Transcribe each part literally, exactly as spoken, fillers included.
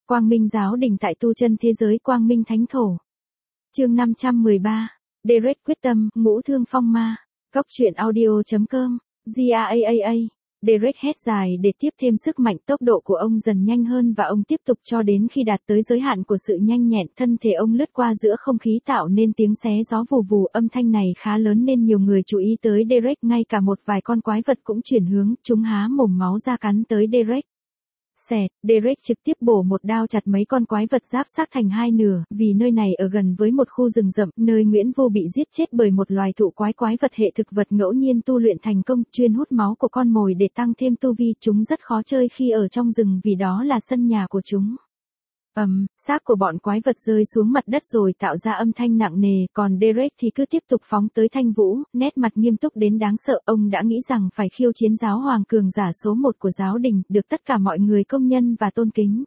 Quang Minh giáo đình tại tu chân thế giới Quang Minh Thánh Thổ. Chương năm trăm mười ba. Derek quyết tâm, ngũ thương phong ma. Góc truyện audio.com. giaa. Derek hét dài để tiếp thêm sức mạnh, tốc độ của ông dần nhanh hơn và ông tiếp tục cho đến khi đạt tới giới hạn của sự nhanh nhẹn. Thân thể ông lướt qua giữa không khí tạo nên tiếng xé gió vù vù, âm thanh này khá lớn nên nhiều người chú ý tới Derek, ngay cả một vài con quái vật cũng chuyển hướng, chúng há mồm máu ra cắn tới Derek. Xẹt, Derek trực tiếp bổ một đao chặt mấy con quái vật giáp xác thành hai nửa, vì nơi này ở gần với một khu rừng rậm, nơi Nguyễn Vô bị giết chết bởi một loài thụ quái quái vật hệ thực vật ngẫu nhiên tu luyện thành công, chuyên hút máu của con mồi để tăng thêm tu vi. Chúng rất khó chơi khi ở trong rừng vì đó là sân nhà của chúng. Ầm, um, xác của bọn quái vật rơi xuống mặt đất rồi tạo ra âm thanh nặng nề, còn Derek thì cứ tiếp tục phóng tới Thanh Vũ, nét mặt nghiêm túc đến đáng sợ. Ông đã nghĩ rằng phải khiêu chiến giáo hoàng cường giả số một của giáo đình, được tất cả mọi người công nhận và tôn kính.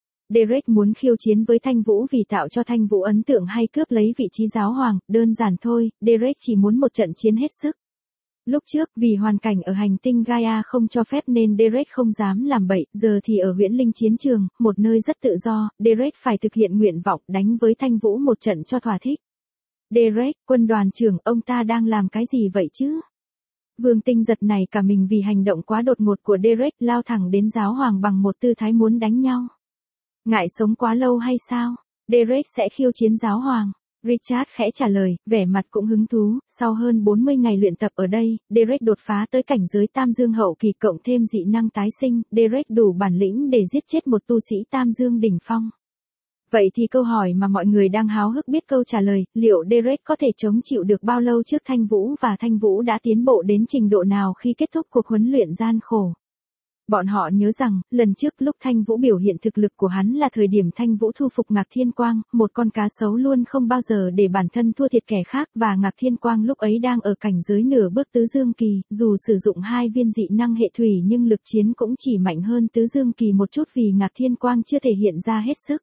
Derek muốn khiêu chiến với Thanh Vũ vì tạo cho Thanh Vũ ấn tượng hay cướp lấy vị trí giáo hoàng, đơn giản thôi, Derek chỉ muốn một trận chiến hết sức. Lúc trước, vì hoàn cảnh ở hành tinh Gaia không cho phép nên Derek không dám làm bậy, giờ thì ở Huyễn Linh chiến trường, một nơi rất tự do, Derek phải thực hiện nguyện vọng đánh với Thanh Vũ một trận cho thỏa thích. Derek, quân đoàn trưởng, ông ta đang làm cái gì vậy chứ? Vương Tinh giật nảy cả mình vì hành động quá đột ngột của Derek, lao thẳng đến giáo hoàng bằng một tư thái muốn đánh nhau. Ngại sống quá lâu hay sao? Derek sẽ khiêu chiến giáo hoàng. Richard khẽ trả lời, vẻ mặt cũng hứng thú. Sau hơn bốn mươi ngày luyện tập ở đây, Derek đột phá tới cảnh giới Tam Dương hậu kỳ cộng thêm dị năng tái sinh, Derek đủ bản lĩnh để giết chết một tu sĩ Tam Dương đỉnh phong. Vậy thì câu hỏi mà mọi người đang háo hức biết câu trả lời, liệu Derek có thể chống chịu được bao lâu trước Thanh Vũ và Thanh Vũ đã tiến bộ đến trình độ nào khi kết thúc cuộc huấn luyện gian khổ? Bọn họ nhớ rằng, lần trước lúc Thanh Vũ biểu hiện thực lực của hắn là thời điểm Thanh Vũ thu phục Ngạc Thiên Quang, một con cá sấu luôn không bao giờ để bản thân thua thiệt kẻ khác, và Ngạc Thiên Quang lúc ấy đang ở cảnh giới nửa bước tứ dương kỳ, dù sử dụng hai viên dị năng hệ thủy nhưng lực chiến cũng chỉ mạnh hơn tứ dương kỳ một chút vì Ngạc Thiên Quang chưa thể hiện ra hết sức.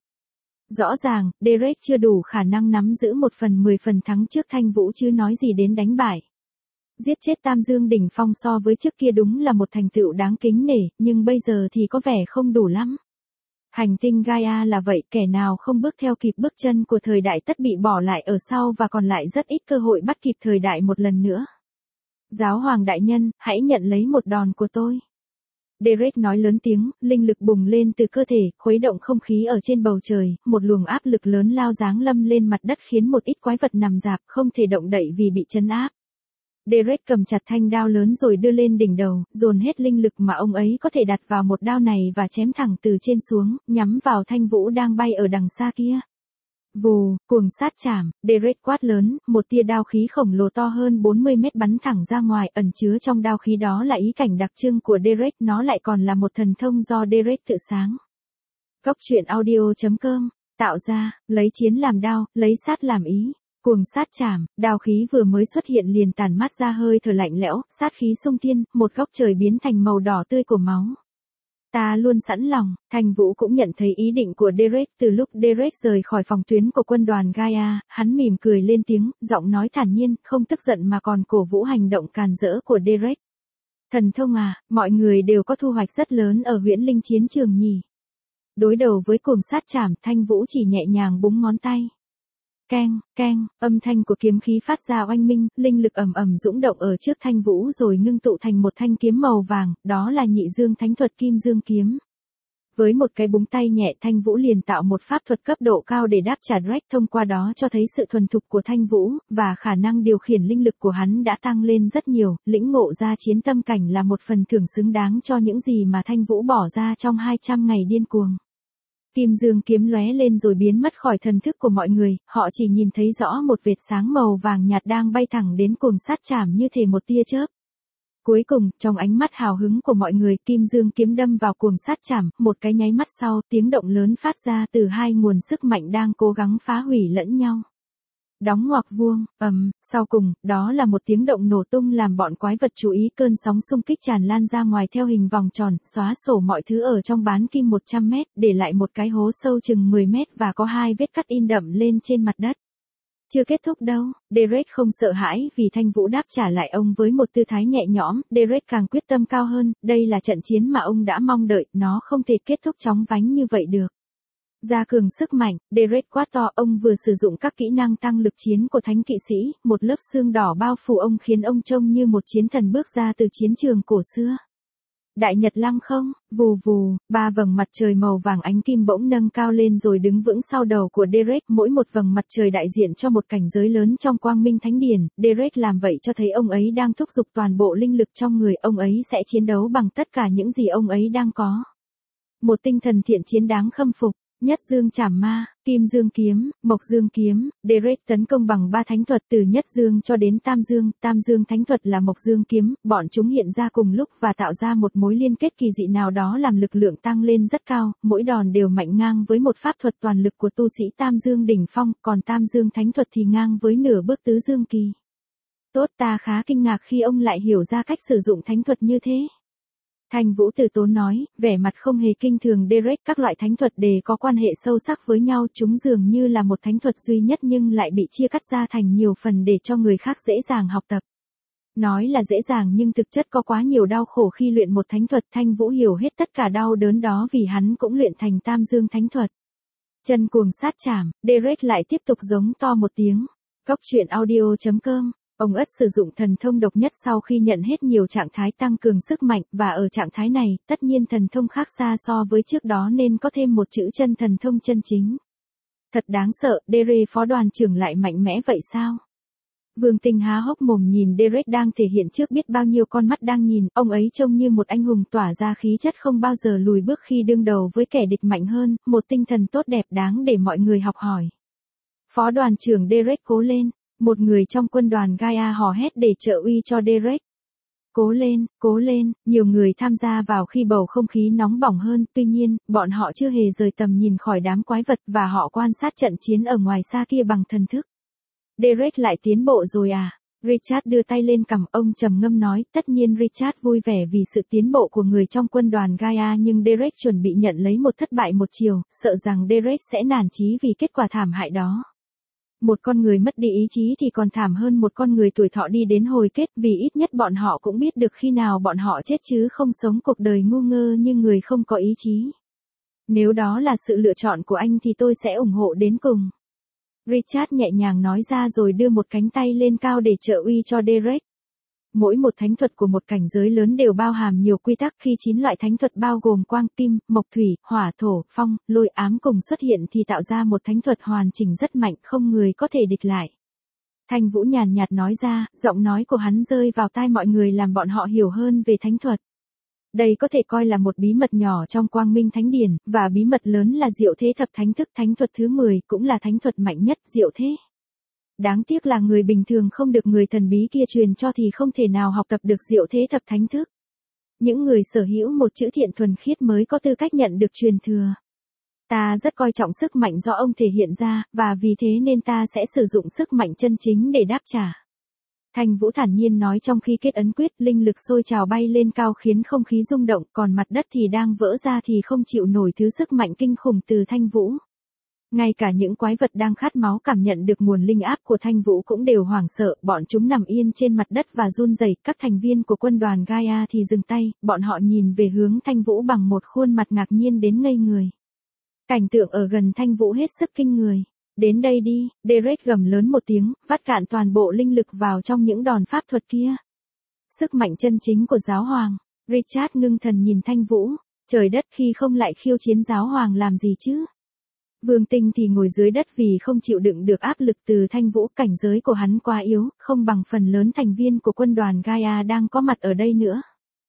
Rõ ràng, Derek chưa đủ khả năng nắm giữ một phần mười phần thắng trước Thanh Vũ chứ nói gì đến đánh bại. Giết chết Tam Dương đỉnh phong so với trước kia đúng là một thành tựu đáng kính nể, nhưng bây giờ thì có vẻ không đủ lắm. Hành tinh Gaia là vậy, kẻ nào không bước theo kịp bước chân của thời đại tất bị bỏ lại ở sau và còn lại rất ít cơ hội bắt kịp thời đại một lần nữa. Giáo hoàng đại nhân, hãy nhận lấy một đòn của tôi. Derek nói lớn tiếng, linh lực bùng lên từ cơ thể, khuấy động không khí ở trên bầu trời, một luồng áp lực lớn lao giáng lâm lên mặt đất khiến một ít quái vật nằm rạp không thể động đậy vì bị chấn áp. Derek cầm chặt thanh đao lớn rồi đưa lên đỉnh đầu, dồn hết linh lực mà ông ấy có thể đặt vào một đao này và chém thẳng từ trên xuống, nhắm vào Thanh Vũ đang bay ở đằng xa kia. Vù, cuồng sát chảm, Derek quát lớn, một tia đao khí khổng lồ to hơn bốn mươi mét bắn thẳng ra ngoài, ẩn chứa trong đao khí đó là ý cảnh đặc trưng của Derek, nó lại còn là một thần thông do Derek tự sáng. Góc truyện audio.com, tạo ra, lấy chiến làm đao, lấy sát làm ý. Cuồng sát chảm, đao khí vừa mới xuất hiện liền tản mát ra hơi thở lạnh lẽo, sát khí xung thiên, một góc trời biến thành màu đỏ tươi của máu. Ta luôn sẵn lòng. Thanh Vũ cũng nhận thấy ý định của Derek từ lúc Derek rời khỏi phòng tuyến của quân đoàn Gaia, hắn mỉm cười lên tiếng, giọng nói thản nhiên, không tức giận mà còn cổ vũ hành động càn rỡ của Derek. Thần thông à, mọi người đều có thu hoạch rất lớn ở Huyễn Linh chiến trường nhỉ. Đối đầu với cuồng sát chảm, Thanh Vũ chỉ nhẹ nhàng búng ngón tay. Keng, keng, âm thanh của kiếm khí phát ra oanh minh, linh lực ầm ầm dũng động ở trước Thanh Vũ rồi ngưng tụ thành một thanh kiếm màu vàng, đó là Nhị Dương Thánh Thuật Kim Dương Kiếm. Với một cái búng tay nhẹ, Thanh Vũ liền tạo một pháp thuật cấp độ cao để đáp trả Derek, thông qua đó cho thấy sự thuần thục của Thanh Vũ, và khả năng điều khiển linh lực của hắn đã tăng lên rất nhiều, lĩnh ngộ ra chiến tâm cảnh là một phần thưởng xứng đáng cho những gì mà Thanh Vũ bỏ ra trong hai trăm ngày điên cuồng. Kim Dương kiếm lóe lên rồi biến mất khỏi thần thức của mọi người, họ chỉ nhìn thấy rõ một vệt sáng màu vàng nhạt đang bay thẳng đến cuồng sát chảm như thể một tia chớp. Cuối cùng, trong ánh mắt hào hứng của mọi người, Kim Dương kiếm đâm vào cuồng sát chảm, một cái nháy mắt sau, tiếng động lớn phát ra từ hai nguồn sức mạnh đang cố gắng phá hủy lẫn nhau. Đóng ngoặc vuông, ầm, um, sau cùng, đó là một tiếng động nổ tung làm bọn quái vật chú ý, cơn sóng xung kích tràn lan ra ngoài theo hình vòng tròn, xóa sổ mọi thứ ở trong bán kim một trăm mét, để lại một cái hố sâu chừng mười mét và có hai vết cắt in đậm lên trên mặt đất. Chưa kết thúc đâu, Derek không sợ hãi vì Thanh Vũ đáp trả lại ông với một tư thái nhẹ nhõm, Derek càng quyết tâm cao hơn, đây là trận chiến mà ông đã mong đợi, nó không thể kết thúc chóng vánh như vậy được. Gia cường sức mạnh, Derek quát to, ông vừa sử dụng các kỹ năng tăng lực chiến của thánh kỵ sĩ, một lớp xương đỏ bao phủ ông khiến ông trông như một chiến thần bước ra từ chiến trường cổ xưa. Đại nhật lăng không, vù vù, ba vầng mặt trời màu vàng ánh kim bỗng nâng cao lên rồi đứng vững sau đầu của Derek, mỗi một vầng mặt trời đại diện cho một cảnh giới lớn trong quang minh thánh điển. Derek làm vậy cho thấy ông ấy đang thúc giục toàn bộ linh lực trong người, ông ấy sẽ chiến đấu bằng tất cả những gì ông ấy đang có. Một tinh thần thiện chiến đáng khâm phục. Nhất dương trảm ma, kim dương kiếm, mộc dương kiếm, Derek tấn công bằng ba thánh thuật từ nhất dương cho đến tam dương, tam dương thánh thuật là mộc dương kiếm, bọn chúng hiện ra cùng lúc và tạo ra một mối liên kết kỳ dị nào đó làm lực lượng tăng lên rất cao, mỗi đòn đều mạnh ngang với một pháp thuật toàn lực của tu sĩ tam dương đỉnh phong, còn tam dương thánh thuật thì ngang với nửa bước tứ dương kỳ. Tốt, ta khá kinh ngạc khi ông lại hiểu ra cách sử dụng thánh thuật như thế. Thanh Vũ từ tốn nói, vẻ mặt không hề kinh thường. Derek, các loại thánh thuật đều có quan hệ sâu sắc với nhau, chúng dường như là một thánh thuật duy nhất nhưng lại bị chia cắt ra thành nhiều phần để cho người khác dễ dàng học tập. Nói là dễ dàng nhưng thực chất có quá nhiều đau khổ khi luyện một thánh thuật. Thanh Vũ hiểu hết tất cả đau đớn đó vì hắn cũng luyện thành tam dương thánh thuật. Chân cuồng sát chảm, Derek lại tiếp tục giống to một tiếng. Cốc truyện audio chấm com. Ông ất sử dụng thần thông độc nhất sau khi nhận hết nhiều trạng thái tăng cường sức mạnh, và ở trạng thái này, tất nhiên thần thông khác xa so với trước đó nên có thêm một chữ chân thần thông chân chính. Thật đáng sợ, Dere phó đoàn trưởng lại mạnh mẽ vậy sao? Vương Tinh há hốc mồm nhìn Derek đang thể hiện trước biết bao nhiêu con mắt đang nhìn, ông ấy trông như một anh hùng tỏa ra khí chất không bao giờ lùi bước khi đương đầu với kẻ địch mạnh hơn, một tinh thần tốt đẹp đáng để mọi người học hỏi. Phó đoàn trưởng Derek cố lên. Một người trong quân đoàn Gaia hò hét để trợ uy cho Derek. Cố lên, cố lên, nhiều người tham gia vào khi bầu không khí nóng bỏng hơn, tuy nhiên, bọn họ chưa hề rời tầm nhìn khỏi đám quái vật và họ quan sát trận chiến ở ngoài xa kia bằng thần thức. Derek lại tiến bộ rồi à? Richard đưa tay lên cằm, ông trầm ngâm nói, tất nhiên Richard vui vẻ vì sự tiến bộ của người trong quân đoàn Gaia, nhưng Derek chuẩn bị nhận lấy một thất bại một chiều, sợ rằng Derek sẽ nản chí vì kết quả thảm hại đó. Một con người mất đi ý chí thì còn thảm hơn một con người tuổi thọ đi đến hồi kết, vì ít nhất bọn họ cũng biết được khi nào bọn họ chết chứ không sống cuộc đời ngu ngơ như người không có ý chí. Nếu đó là sự lựa chọn của anh thì tôi sẽ ủng hộ đến cùng. Richard nhẹ nhàng nói ra rồi đưa một cánh tay lên cao để trợ uy cho Derek. Mỗi một thánh thuật của một cảnh giới lớn đều bao hàm nhiều quy tắc, khi chín loại thánh thuật bao gồm quang, kim, mộc, thủy, hỏa, thổ, phong, lôi, ám cùng xuất hiện thì tạo ra một thánh thuật hoàn chỉnh rất mạnh, không người có thể địch lại. Thanh Vũ nhàn nhạt nói ra, giọng nói của hắn rơi vào tai mọi người làm bọn họ hiểu hơn về thánh thuật. Đây có thể coi là một bí mật nhỏ trong Quang Minh Thánh Điển, và bí mật lớn là Diệu Thế Thập Thánh Thức, thánh thuật thứ mười, cũng là thánh thuật mạnh nhất, Diệu Thế. Đáng tiếc là người bình thường không được người thần bí kia truyền cho thì không thể nào học tập được Diệu Thế Thập Thánh Thức. Những người sở hữu một chữ thiện thuần khiết mới có tư cách nhận được truyền thừa. Ta rất coi trọng sức mạnh do ông thể hiện ra, và vì thế nên ta sẽ sử dụng sức mạnh chân chính để đáp trả. Thanh Vũ thản nhiên nói trong khi kết ấn quyết, linh lực sôi trào bay lên cao khiến không khí rung động, còn mặt đất thì đang vỡ ra thì không chịu nổi thứ sức mạnh kinh khủng từ Thanh Vũ. Ngay cả những quái vật đang khát máu cảm nhận được nguồn linh áp của Thanh Vũ cũng đều hoảng sợ, bọn chúng nằm yên trên mặt đất và run rẩy. Các thành viên của quân đoàn Gaia thì dừng tay, bọn họ nhìn về hướng Thanh Vũ bằng một khuôn mặt ngạc nhiên đến ngây người. Cảnh tượng ở gần Thanh Vũ hết sức kinh người. Đến đây đi, Derek gầm lớn một tiếng, vắt cạn toàn bộ linh lực vào trong những đòn pháp thuật kia. Sức mạnh chân chính của giáo hoàng. Richard ngưng thần nhìn Thanh Vũ. Trời đất, khi không lại khiêu chiến giáo hoàng làm gì chứ? Vương Tinh thì ngồi dưới đất vì không chịu đựng được áp lực từ Thanh Vũ, cảnh giới của hắn quá yếu, không bằng phần lớn thành viên của quân đoàn Gaia đang có mặt ở đây nữa.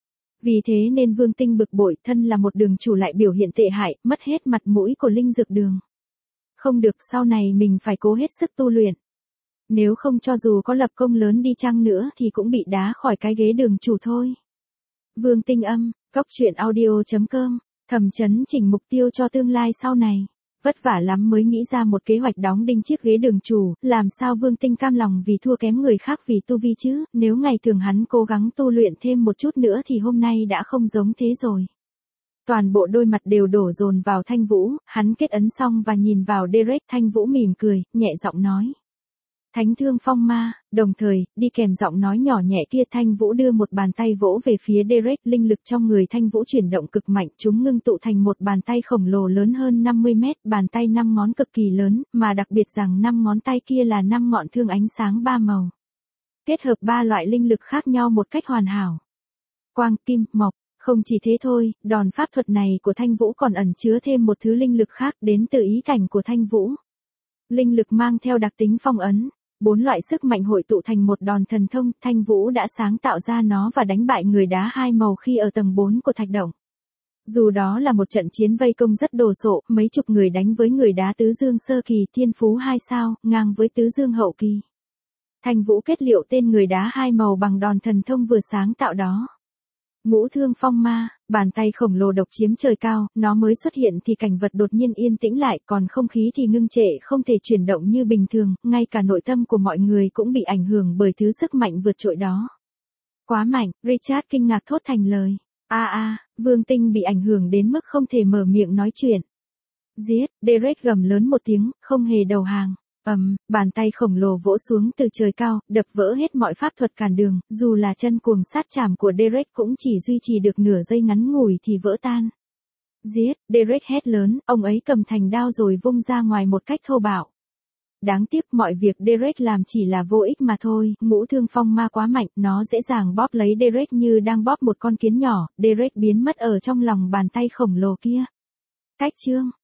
Vì thế nên Vương Tinh bực bội, thân là một đường chủ lại biểu hiện tệ hại, mất hết mặt mũi của linh dược đường. Không được, sau này mình phải cố hết sức tu luyện. Nếu không cho dù có lập công lớn đi chăng nữa thì cũng bị đá khỏi cái ghế đường chủ thôi. Vương Tinh âm, cốc truyện audio chấm com, thầm chấn chỉnh mục tiêu cho tương lai sau này. Vất vả lắm mới nghĩ ra một kế hoạch đóng đinh chiếc ghế đường chủ, làm sao Vương Tinh cam lòng vì thua kém người khác vì tu vi chứ, nếu ngày thường hắn cố gắng tu luyện thêm một chút nữa thì hôm nay đã không giống thế rồi. Toàn bộ đôi mặt đều đổ dồn vào Thanh Vũ, hắn kết ấn xong và nhìn vào Derek. Thanh Vũ mỉm cười, nhẹ giọng nói. Thánh thương phong ma, đồng thời, đi kèm giọng nói nhỏ nhẹ kia Thanh Vũ đưa một bàn tay vỗ về phía Derek, linh lực trong người Thanh Vũ chuyển động cực mạnh, chúng ngưng tụ thành một bàn tay khổng lồ lớn hơn năm mươi mét, bàn tay năm ngón cực kỳ lớn, mà đặc biệt rằng năm ngón tay kia là năm ngọn thương ánh sáng ba màu. Kết hợp ba loại linh lực khác nhau một cách hoàn hảo. Quang, kim, mộc. Không chỉ thế thôi, đòn pháp thuật này của Thanh Vũ còn ẩn chứa thêm một thứ linh lực khác đến từ ý cảnh của Thanh Vũ. Linh lực mang theo đặc tính phong ấn. Bốn loại sức mạnh hội tụ thành một đòn thần thông, Thanh Vũ đã sáng tạo ra nó và đánh bại người đá hai màu khi ở tầng bốn của thạch động. Dù đó là một trận chiến vây công rất đồ sộ, mấy chục người đánh với người đá tứ dương sơ kỳ thiên phú hai sao, ngang với tứ dương hậu kỳ. Thanh Vũ kết liễu tên người đá hai màu bằng đòn thần thông vừa sáng tạo đó. Ngũ thương phong ma, bàn tay khổng lồ độc chiếm trời cao, nó mới xuất hiện thì cảnh vật đột nhiên yên tĩnh lại, còn không khí thì ngưng trệ không thể chuyển động như bình thường, ngay cả nội tâm của mọi người cũng bị ảnh hưởng bởi thứ sức mạnh vượt trội đó. Quá mạnh, Richard kinh ngạc thốt thành lời. A a, Vương Tinh bị ảnh hưởng đến mức không thể mở miệng nói chuyện. Giết, Derek gầm lớn một tiếng, không hề đầu hàng. Ầm, um, bàn tay khổng lồ vỗ xuống từ trời cao, đập vỡ hết mọi pháp thuật cản đường, dù là chân cuồng sát chảm của Derek cũng chỉ duy trì được nửa giây ngắn ngủi thì vỡ tan. Giết, Derek hét lớn, ông ấy cầm thành đao rồi vung ra ngoài một cách thô bạo. Đáng tiếc mọi việc Derek làm chỉ là vô ích mà thôi, ngũ thương phong ma quá mạnh, nó dễ dàng bóp lấy Derek như đang bóp một con kiến nhỏ, Derek biến mất ở trong lòng bàn tay khổng lồ kia. Cách chương